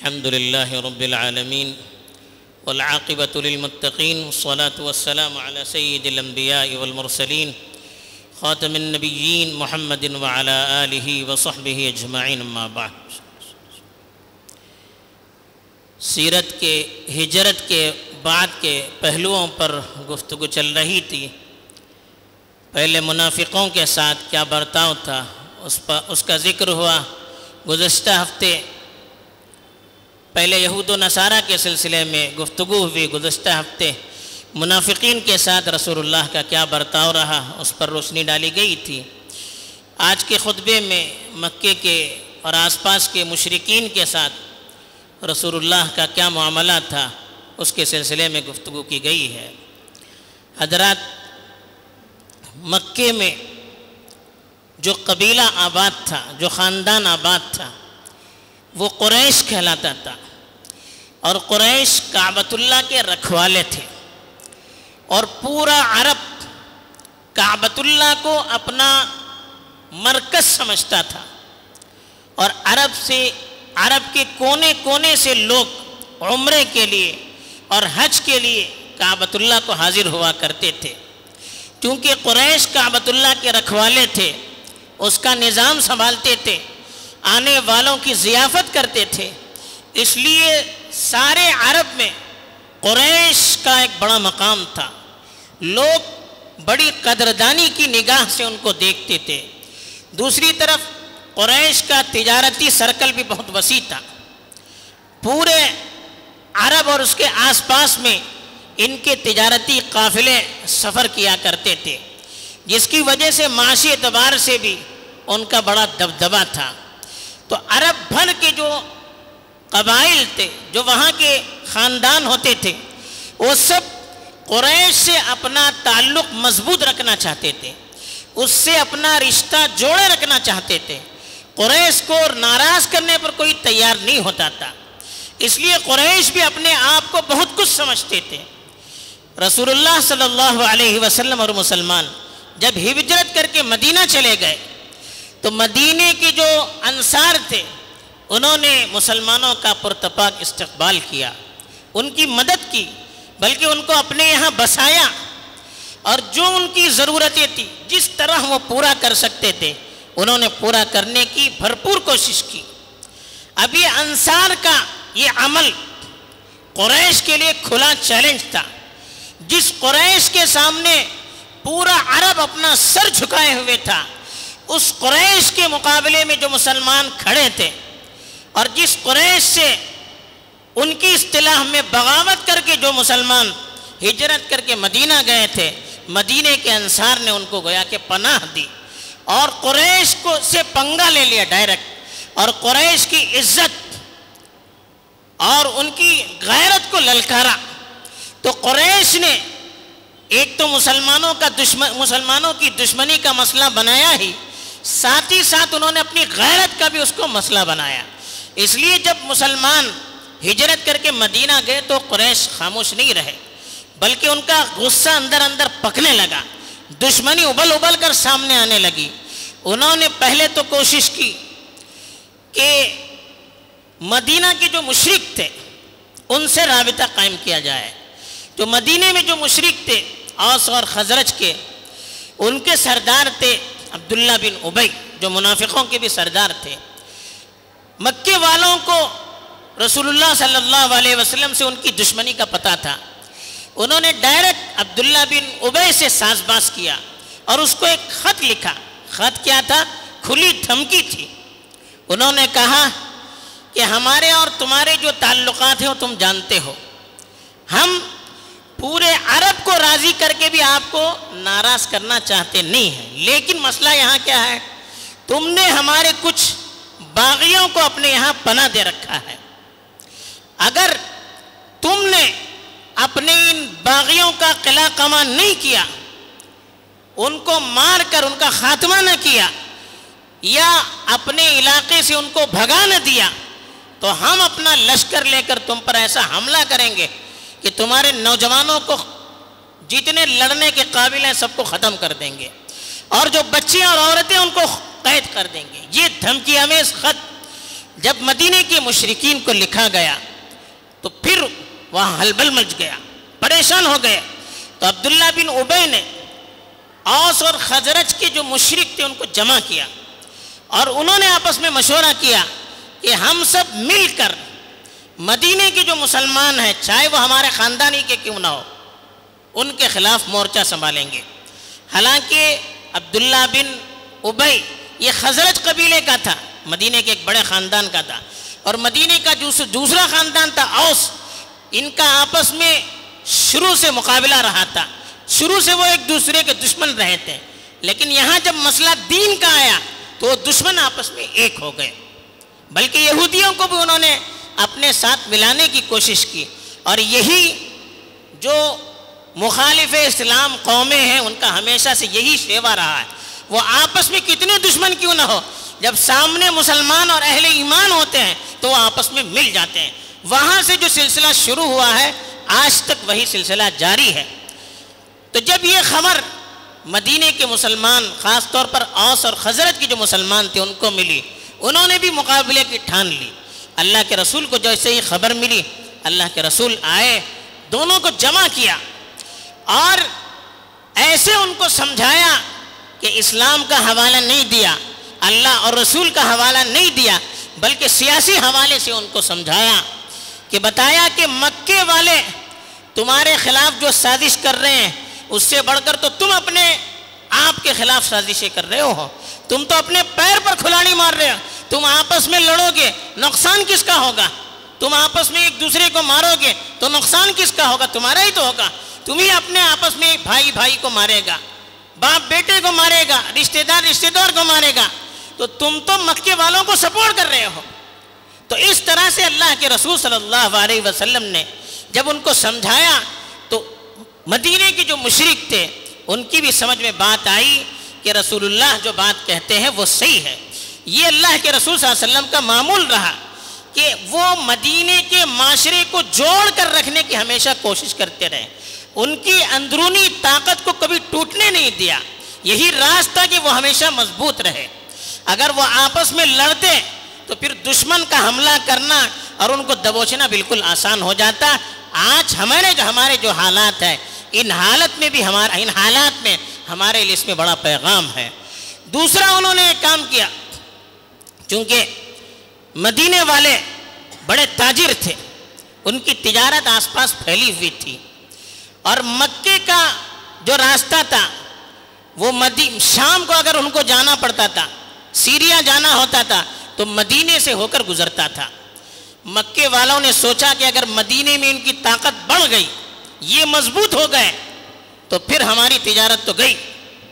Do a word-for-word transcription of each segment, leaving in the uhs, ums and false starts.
الحمد لله رب العالمين والعاقبة للمتقين والصلاة والسلام على سيد الأنبياء والمرسلين خاتم النبيين محمد وعلى آله وصحبه اجمعین اما بعد۔ سیرت کے ہجرت کے بعد کے پہلوؤں پر گفتگو چل رہی تھی۔ پہلے منافقوں کے ساتھ کیا برتاؤ تھا اس پر اس کا ذکر ہوا۔ گزشتہ ہفتے پہلے یہود و نصارہ کے سلسلے میں گفتگو ہوئی، گزشتہ ہفتے منافقین کے ساتھ رسول اللہ کا کیا برتاؤ رہا اس پر روشنی ڈالی گئی تھی۔ آج کے خطبے میں مکے کے اور آس پاس کے مشرکین کے ساتھ رسول اللہ کا کیا معاملہ تھا اس کے سلسلے میں گفتگو کی گئی ہے۔ حضرات، مکے میں جو قبیلہ آباد تھا، جو خاندان آباد تھا، وہ قریش کہلاتا تھا، اور قریش کعبۃ اللہ کے رکھوالے تھے، اور پورا عرب کعبۃ اللہ کو اپنا مرکز سمجھتا تھا، اور عرب سے عرب کے کونے کونے سے لوگ عمرے کے لیے اور حج کے لیے کعبۃ اللہ کو حاضر ہوا کرتے تھے۔ کیونکہ قریش کعبۃ اللہ کے رکھوالے تھے، اس کا نظام سنبھالتے تھے، آنے والوں کی ضیافت کرتے تھے، اس لیے سارے عرب میں قریش کا ایک بڑا مقام تھا۔ لوگ بڑی قدردانی کی نگاہ سے ان کو دیکھتے تھے۔ دوسری طرف قریش کا تجارتی سرکل بھی بہت وسیع تھا۔ پورے عرب اور اس کے آس پاس میں ان کے تجارتی قافلے سفر کیا کرتے تھے، جس کی وجہ سے معاشی اعتبار سے بھی ان کا بڑا دبدبہ تھا۔ تو عرب بھر کے جو قبائل تھے، جو وہاں کے خاندان ہوتے تھے، وہ سب قریش سے اپنا تعلق مضبوط رکھنا چاہتے تھے، اس سے اپنا رشتہ جوڑے رکھنا چاہتے تھے۔ قریش کو ناراض کرنے پر کوئی تیار نہیں ہوتا تھا، اس لیے قریش بھی اپنے آپ کو بہت کچھ سمجھتے تھے۔ رسول اللہ صلی اللہ علیہ وسلم اور مسلمان جب ہجرت کر کے مدینہ چلے گئے تو مدینے کے جو انصار تھے انہوں نے مسلمانوں کا پرتپاک استقبال کیا، ان کی مدد کی، بلکہ ان کو اپنے یہاں بسایا، اور جو ان کی ضرورتیں تھی جس طرح وہ پورا کر سکتے تھے انہوں نے پورا کرنے کی بھرپور کوشش کی۔ اب یہ انصار کا یہ عمل قریش کے لیے کھلا چیلنج تھا۔ جس قریش کے سامنے پورا عرب اپنا سر جھکائے ہوئے تھا، اس قریش کے مقابلے میں جو مسلمان کھڑے تھے، اور جس قریش سے ان کی اصطلاح میں بغاوت کر کے جو مسلمان ہجرت کر کے مدینہ گئے تھے، مدینے کے انصار نے ان کو گویا کہ پناہ دی، اور قریش کو سے پنگا لے لیا ڈائریکٹ، اور قریش کی عزت اور ان کی غیرت کو للکارا۔ تو قریش نے ایک تو مسلمانوں کا دشمن مسلمانوں کی دشمنی کا مسئلہ بنایا ہی، ساتھ ہی ساتھ انہوں نے اپنی غیرت کا بھی اس کو مسئلہ بنایا۔ اس لیے جب مسلمان ہجرت کر کے مدینہ گئے تو قریش خاموش نہیں رہے، بلکہ ان کا غصہ اندر اندر پکنے لگا، دشمنی ابل ابل کر سامنے آنے لگی۔ انہوں نے پہلے تو کوشش کی کہ مدینہ کے جو مشرک تھے ان سے رابطہ قائم کیا جائے۔ جو مدینہ میں جو مشرک تھے اوس اور خزرج کے، ان کے سردار تھے عبداللہ بن ابی، جو منافقوں کے بھی سردار تھے۔ مکے والوں کو رسول اللہ صلی اللہ علیہ وسلم سے ان کی دشمنی کا پتہ تھا۔ انہوں نے ڈائریکٹ عبداللہ بن ابی سے ساز باز کیا اور اس کو ایک خط لکھا۔ خط کیا تھا؟ کھلی دھمکی تھی۔ انہوں نے کہا کہ ہمارے اور تمہارے جو تعلقات ہیں وہ تم جانتے ہو، ہم پورے عرب کو راضی کر کے بھی آپ کو ناراض کرنا چاہتے نہیں ہیں، لیکن مسئلہ یہاں کیا ہے؟ تم نے ہمارے کچھ باغیوں کو اپنے یہاں پناہ دے رکھا ہے، اگر تم نے اپنے ان باغیوں کا قلعہ کما نہیں کیا، ان کو مار کر ان کا خاتمہ نہ کیا، یا اپنے علاقے سے ان کو بھگا نہ دیا، تو ہم اپنا لشکر لے کر تم پر ایسا حملہ کریں گے کہ تمہارے نوجوانوں کو جتنے لڑنے کے قابل ہیں سب کو ختم کر دیں گے، اور جو بچے اور عورتیں ان کو قید کر دیں گے۔ یہ دھمکی ہمیں اس خط جب مدینے کے مشرکین کو لکھا گیا تو پھر وہاں ہلبل مچ گیا، پریشان ہو گئے۔ تو عبداللہ بن ابی نے اوس اور خزرج کے جو مشرک تھے ان کو جمع کیا اور انہوں نے آپس میں مشورہ کیا کہ ہم سب مل کر مدینے کے جو مسلمان ہیں، چاہے وہ ہمارے خاندانی کے کیوں نہ ہو، ان کے خلاف مورچہ سنبھالیں گے۔ حالانکہ عبداللہ بن ابی یہ خزرج قبیلے کا تھا، مدینے کے ایک بڑے خاندان کا تھا، اور مدینے کا جو دوسرا خاندان تھا اوس، ان کا آپس میں شروع سے مقابلہ رہا تھا، شروع سے وہ ایک دوسرے کے دشمن رہے تھے، لیکن یہاں جب مسئلہ دین کا آیا تو وہ دشمن آپس میں ایک ہو گئے، بلکہ یہودیوں کو بھی انہوں نے اپنے ساتھ ملانے کی کوشش کی، اور یہی جو مخالف اسلام قومیں ہیں ان کا ہمیشہ سے یہی شیوا رہا ہے، وہ آپس میں کتنے دشمن کیوں نہ ہو، جب سامنے مسلمان اور اہل ایمان ہوتے ہیں تو وہ آپس میں مل جاتے ہیں۔ وہاں سے جو سلسلہ شروع ہوا ہے آج تک وہی سلسلہ جاری ہے۔ تو جب یہ خبر مدینے کے مسلمان، خاص طور پر اوس اور خزرج کے جو مسلمان تھے ان کو ملی، انہوں نے بھی مقابلے کی ٹھان لی۔ اللہ کے رسول کو جیسے ہی خبر ملی، اللہ کے رسول آئے، دونوں کو جمع کیا اور ایسے ان کو سمجھایا کہ اسلام کا حوالہ نہیں دیا، اللہ اور رسول کا حوالہ نہیں دیا، بلکہ سیاسی حوالے سے ان کو سمجھایا کہ بتایا کہ مکے والے تمہارے خلاف جو سازش کر رہے ہیں اس سے بڑھ کر تو تم اپنے آپ کے خلاف سازشیں کر رہے ہو، تم تو اپنے پیر پر کھلاڑی مار رہے ہو، تم آپس میں لڑو گے نقصان کس کا ہوگا؟ تم آپس میں ایک دوسرے کو مارو گے تو نقصان کس کا ہوگا؟ تمہارا ہی تو ہوگا، تم ہی اپنے آپس میں بھائی بھائی کو مارے گا، باپ بیٹے کو مارے گا، رشتہ دار رشتہ دار کو مارے گا، تو تم تو مکے والوں کو سپورٹ کر رہے ہو۔ تو اس طرح سے اللہ کے رسول صلی اللہ علیہ وسلم نے جب ان کو سمجھایا تو مدینے کے جو مشرک تھے ان کی بھی سمجھ میں بات آئی کہ رسول اللہ جو بات کہتے ہیں وہ صحیح ہے۔ یہ اللہ کے رسول صلی اللہ علیہ وسلم کا معمول رہا کہ وہ مدینے کے معاشرے کو جوڑ کر رکھنے کی ہمیشہ کوشش کرتے رہے، ان کی اندرونی طاقت کو کبھی ٹوٹنے نہیں دیا، یہی راز تھا کہ وہ ہمیشہ مضبوط رہے۔ اگر وہ آپس میں لڑتے تو پھر دشمن کا حملہ کرنا اور ان کو دبوچنا بالکل آسان ہو جاتا۔ آج ہمارے جو ہمارے جو حالات ہیں، ان حالت میں بھی ہمارا ان حالات میں ہمارے لیے اس میں بڑا پیغام ہے۔ دوسرا انہوں نے ایک کام کیا، چونکہ مدینے والے بڑے تاجر تھے، ان کی تجارت آس پاس پھیلی ہوئی تھی، اور مکے کا جو راستہ تھا وہ شام کو اگر ان کو جانا پڑتا تھا، سیریا جانا ہوتا تھا تو مدینے سے ہو کر گزرتا تھا۔ مکے والوں نے سوچا کہ اگر مدینے میں ان کی طاقت بڑھ گئی، یہ مضبوط ہو گئے تو پھر ہماری تجارت تو گئی،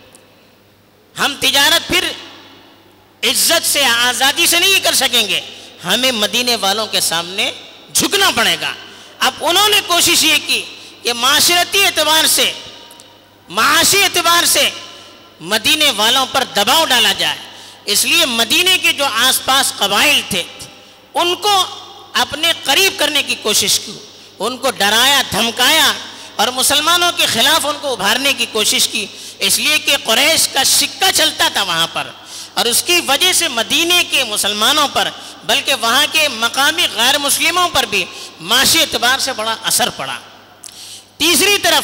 ہم تجارت پھر عزت سے آزادی سے نہیں کر سکیں گے، ہمیں مدینے والوں کے سامنے جھکنا پڑے گا۔ اب انہوں نے کوشش یہ کی کہ معاشرتی اعتبار سے، معاشی اعتبار سے مدینے والوں پر دباؤ ڈالا جائے، اس لیے مدینے کے جو آس پاس قبائل تھے ان کو اپنے قریب کرنے کی کوشش کی، ان کو ڈرایا دھمکایا اور مسلمانوں کے خلاف ان کو ابھارنے کی کوشش کی، اس لیے کہ قریش کا سکہ چلتا تھا وہاں پر، اور اس کی وجہ سے مدینے کے مسلمانوں پر بلکہ وہاں کے مقامی غیر مسلموں پر بھی معاشی اعتبار سے بڑا اثر پڑا۔ تیسری طرف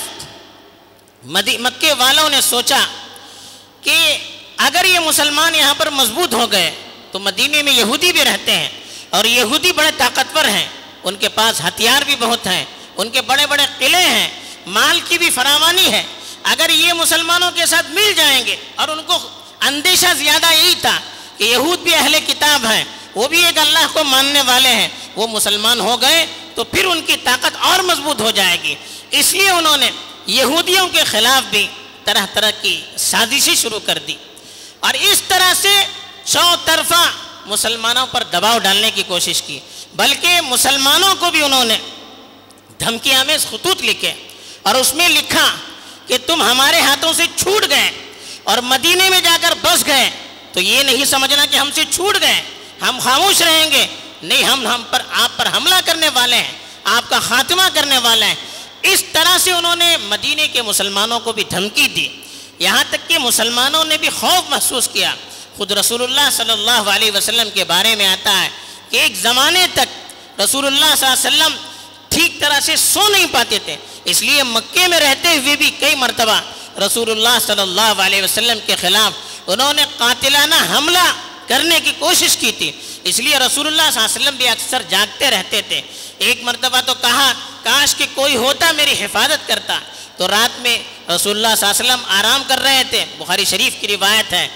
مکے والوں نے سوچا کہ اگر یہ مسلمان یہاں پر مضبوط ہو گئے تو مدینے میں یہودی بھی رہتے ہیں، اور یہودی بڑے طاقتور ہیں، ان کے پاس ہتھیار بھی بہت ہیں، ان کے بڑے بڑے قلعے ہیں، مال کی بھی فراوانی ہے، اگر یہ مسلمانوں کے ساتھ مل جائیں گے، اور ان کو اندیشہ زیادہ یہی تھا کہ یہود بھی اہل کتاب ہیں، وہ بھی ایک اللہ کو ماننے والے ہیں، وہ مسلمان ہو گئے تو پھر ان کی طاقت اور مضبوط ہو جائے گی، اس لیے انہوں نے یہودیوں کے خلاف بھی طرح طرح کی سازشیں شروع کر دی، اور اس طرح سے چو طرفہ مسلمانوں پر دباؤ ڈالنے کی کوشش کی، بلکہ مسلمانوں کو بھی انہوں نے دھمکی آمیز خطوط لکھے، اور اس میں لکھا کہ تم ہمارے ہاتھوں سے چھوٹ گئے اور مدینے میں جا کر بس گئے تو یہ نہیں سمجھنا کہ ہم سے چھوٹ گئے، ہم خاموش رہیں گے، نہیں، ہم ہم پر آپ پر حملہ کرنے والے ہیں، آپ کا خاتمہ کرنے والے ہیں۔ اس طرح سے انہوں نے مدینے کے مسلمانوں کو بھی دھمکی دی، یہاں تک کہ مسلمانوں نے بھی خوف محسوس کیا۔ خود رسول اللہ صلی اللہ علیہ وسلم کے بارے میں آتا ہے کہ کہ ایک زمانے تک رسول اللہ صلی اللہ علیہ وسلم ٹھیک طرح سے سو نہیں پاتے تھے، اس لیے مکے میں رہتے ہوئے بھی کئی مرتبہ رسول اللہ صلی اللہ علیہ وسلم کے خلاف انہوں نے قاتلانہ حملہ کرنے کی کوشش کی تھی، اس لیے رسول اللہ صلی اللہ علیہ وسلم بھی اکثر جاگتے رہتے تھے۔ ایک مرتبہ تو کہا کاش کہ کوئی ہوتا میری حفاظت کرتا، تو رات میں رسول اللہ صلی اللہ علیہ وسلم آرام کر رہے تھے، بخاری شریف کی روایت ہے،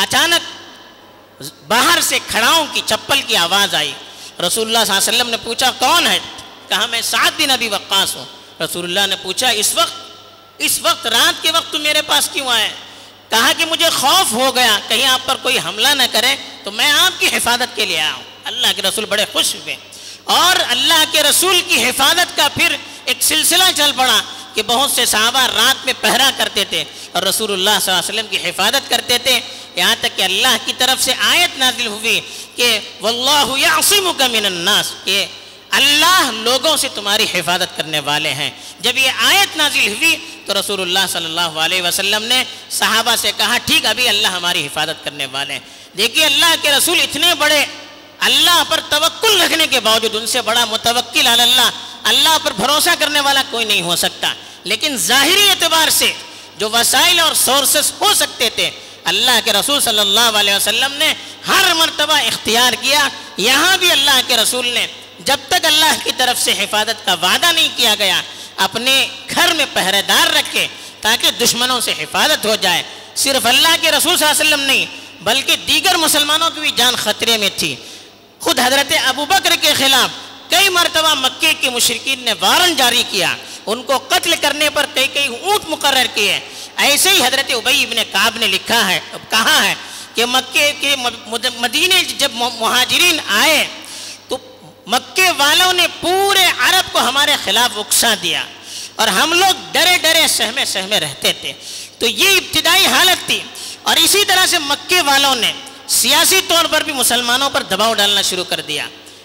اچانک باہر سے کھڑاؤں کی چپل کی آواز آئی۔ رسول اللہ صلی اللہ علیہ وسلم نے پوچھا کون ہے؟ کہا میں سعد بن ابی وقاص ہوں۔ رسول اللہ نے پوچھا اس وقت اس وقت رات کے وقت تم میرے پاس کیوں آئے؟ کہا کہ مجھے خوف ہو گیا کہیں آپ پر کوئی حملہ نہ کرے تو میں آپ کی حفاظت کے لیے آیا ہوں۔ اللہ کے رسول بڑے خوش ہوئے، اور اللہ کے رسول کی حفاظت کا پھر ایک سلسلہ چل پڑا کہ بہت سے صحابہ رات میں پہرا کرتے تھے اور رسول اللہ صلی اللہ علیہ وسلم کی حفاظت کرتے تھے، یہاں تک کہ اللہ کی طرف سے آیت نازل ہوئی کہ واللہ یعصمک من الناس، کہ اللہ لوگوں سے تمہاری حفاظت کرنے والے ہیں۔ جب یہ آیت نازل ہوئی تو رسول اللہ صلی اللہ علیہ وسلم نے صحابہ سے کہا ٹھیک ابھی اللہ ہماری حفاظت کرنے والے ہیں۔ دیکھیے اللہ کے رسول اتنے بڑے، اللہ پر توکل رکھنے کے باوجود ان سے بڑا متوکل علی اللہ، اللہ پر بھروسہ کرنے والا کوئی نہیں ہو سکتا، لیکن ظاہری اعتبار سے جو وسائل اور سورسز ہو سکتے تھے اللہ کے رسول صلی اللہ علیہ وسلم نے ہر مرتبہ اختیار کیا۔ یہاں بھی اللہ کے رسول نے جب تک اللہ کی طرف سے حفاظت کا وعدہ نہیں کیا گیا اپنے گھر میں پہرے دار رکھے تاکہ دشمنوں سے حفاظت ہو جائے۔ صرف اللہ کے رسول صلی اللہ علیہ وسلم نہیں بلکہ دیگر مسلمانوں کی بھی جان خطرے میں تھی۔ خود حضرت ابوبکر کے خلاف کئی مرتبہ مکے کے مشرکین نے وارنٹ جاری کیا، ان کو قتل کرنے پر کئی کئی اونٹ مقرر کیے۔ ایسے ہی حضرت ابی بن کعب نے لکھا ہے کہا ہے کہ مکے کے مدینے جب مہاجرین آئے تو مکے والوں نے پورے عرب کو ہمارے خلاف اکسا دیا اور ہم لوگ ڈرے ڈرے سہمے سہمے رہتے تھے۔ تو یہ ابتدائی حالت تھی، اور اسی طرح سے مکے والوں نے سیاسی طور پر بھی مسلمانوں پر دباؤ ڈالنا شروع کر دیا۔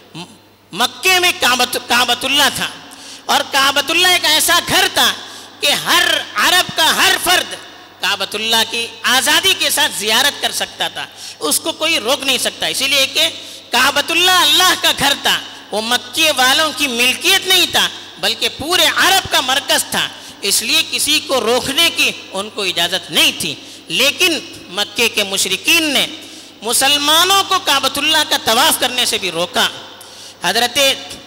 مکے میں کعبۃ اللہ تھا، اور کعبۃ اللہ ایک ایسا گھر تھا کہ ہر عرب کا ہر فرد کعبۃ اللہ کی آزادی کے ساتھ زیارت کر سکتا تھا، اس کو کوئی روک نہیں سکتا، اسی لیے کہ کعبۃ اللہ اللہ کا گھر تھا، وہ مکے والوں کی ملکیت نہیں تھا بلکہ پورے عرب کا مرکز تھا، اس لیے کسی کو روکنے کی ان کو اجازت نہیں تھی۔ لیکن مکے کے مشرکین نے مسلمانوں کو کعبۃ اللہ کا طواف کرنے سے بھی روکا۔ حضرت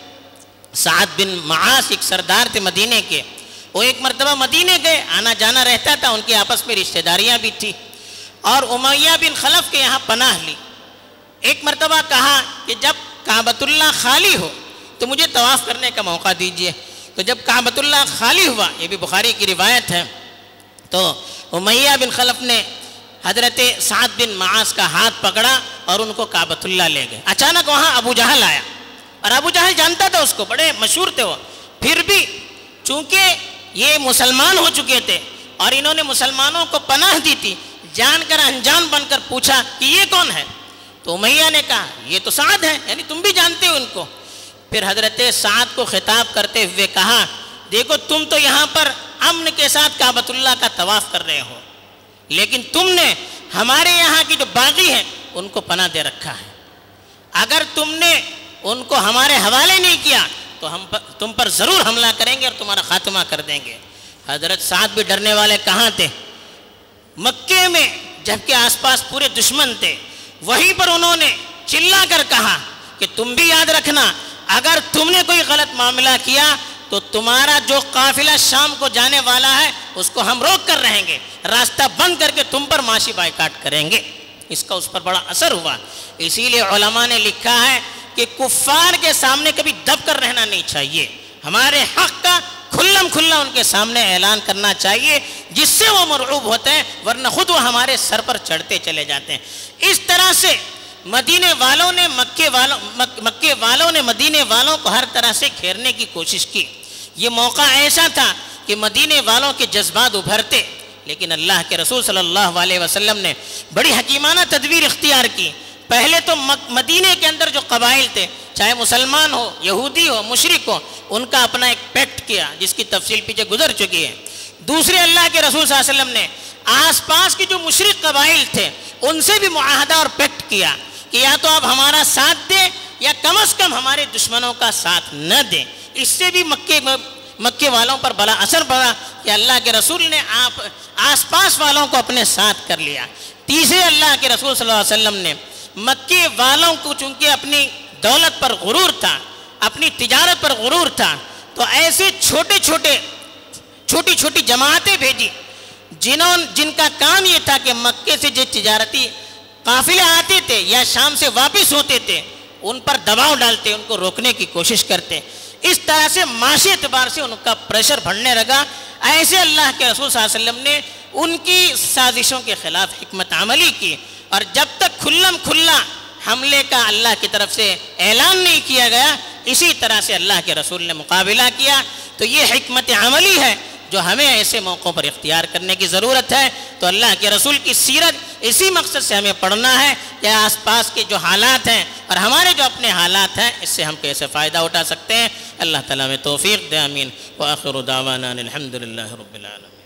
سعد بن معاذ ایک سردار تھے مدینے کے، وہ ایک مرتبہ مدینے گئے، آنا جانا رہتا تھا، ان کے آپس میں رشتہ داریاں بھی تھی، اور امیہ بن خلف کے یہاں پناہ لی۔ ایک مرتبہ کہا کہ جب کعبۃ اللہ خالی ہو تو مجھے طواف کرنے کا موقع دیجئے۔ تو جب کعبۃ اللہ خالی ہوا، یہ بھی بخاری کی روایت ہے، تو امیہ بن خلف نے حضرت سعد بن معاذ کا ہاتھ پکڑا اور ان کو کعبۃ اللہ لے گئے۔ اچانک وہاں ابو جہل آیا، اور ابو جہل جانتا تھا اس کو، بڑے مشہور تھے وہ، پھر بھی چونکہ یہ مسلمان ہو چکے تھے اور انہوں نے مسلمانوں کو پناہ دی تھی، جان کر انجان بن کر پوچھا کہ یہ کون ہے؟ تو امیہ نے کہا یہ تو سعد ہے، یعنی تم بھی جانتے ہو ان کو۔ پھر حضرت سعد کو خطاب کرتے ہوئے کہا دیکھو تم تو یہاں پر امن کے ساتھ کعبۃ اللہ کا طواف کر رہے ہو، لیکن تم نے ہمارے یہاں کی جو باغی ہیں ان کو پناہ دے رکھا ہے، اگر تم نے ان کو ہمارے حوالے نہیں کیا تو ہم پر تم پر ضرور حملہ کریں گے اور تمہارا خاتمہ کر دیں گے۔ حضرت سعد بھی ڈرنے والے کہاں تھے؟ مکے میں، جبکہ آس پاس پورے دشمن تھے، وہیں پر انہوں نے چلا کر کہا کہ تم بھی یاد رکھنا اگر تم نے کوئی غلط معاملہ کیا تو تمہارا جو قافلہ شام کو جانے والا ہے اس کو ہم روک کر رہیں گے، راستہ بند کر کے تم پر معاشی بائیکاٹ کریں گے۔ اس کا اس پر بڑا اثر ہوا، اسی لیے علماء نے لکھا ہے کہ کفار کے سامنے کبھی دب کر رہنا نہیں چاہیے، ہمارے حق کا کھلم کھلا ان کے سامنے اعلان کرنا چاہیے، جس سے وہ مرعوب ہوتے ہیں، ورنہ خود وہ ہمارے سر پر چڑھتے چلے جاتے ہیں۔ اس طرح سے مدینے والوں نے مکے والوں مکے والوں نے مدینے والوں کو ہر طرح سے گھیرنے کی کوشش کی۔ یہ موقع ایسا تھا کہ مدینے والوں کے جذبات ابھرتے، لیکن اللہ کے رسول صلی اللہ علیہ وسلم نے بڑی حکیمانہ تدبیر اختیار کی۔ پہلے تو مدینے کے اندر جو قبائل تھے، چاہے مسلمان ہو، یہودی ہو، مشرک ہو، ان کا اپنا ایک پیکٹ کیا جس کی تفصیل پیچھے گزر چکی ہے۔ دوسرے اللہ کے رسول صلی اللہ علیہ وسلم نے آس پاس کی جو مشرک قبائل تھے ان سے بھی معاہدہ اور پیکٹ کیا کہ یا تو آپ ہمارا ساتھ دیں یا کم از کم ہمارے دشمنوں کا ساتھ نہ دیں۔ اس سے بھی مکے مکے والوں پر بڑا اثر پڑا کہ اللہ کے رسول نے آپ آس پاس والوں کو اپنے ساتھ کر لیا۔ تیسرے اللہ کے رسول صلی اللہ علیہ وسلم نے مکے والوں کو چونکہ اپنی دولت پر غرور تھا، اپنی تجارت پر غرور تھا، تو ایسے چھوٹے چھوٹے چھوٹی چھوٹی جماعتیں بھیجی جنہوں جن کا کام یہ تھا کہ مکے سے جو تجارتی قافلے آتے تھے یا شام سے واپس ہوتے تھے ان پر دباؤ ڈالتے، ان کو روکنے کی کوشش کرتے۔ اس طرح سے معاشی اعتبار سے ان کا پریشر بڑھنے لگا۔ ایسے اللہ کے رسول صلی اللہ علیہ وسلم نے ان کی سازشوں کے خلاف حکمت عملی کی، اور جب تک کھلم کھلا حملے کا اللہ کی طرف سے اعلان نہیں کیا گیا اسی طرح سے اللہ کے رسول نے مقابلہ کیا۔ تو یہ حکمت عملی ہے جو ہمیں ایسے موقعوں پر اختیار کرنے کی ضرورت ہے۔ تو اللہ کے رسول کی سیرت اسی مقصد سے ہمیں پڑھنا ہے کہ آس پاس کے جو حالات ہیں اور ہمارے جو اپنے حالات ہیں اس سے ہم کیسے فائدہ اٹھا سکتے ہیں۔ اللہ تعالیٰ میں توفیق دے، آمین۔ وآخر دعوانا الحمدللہ رب العالمین۔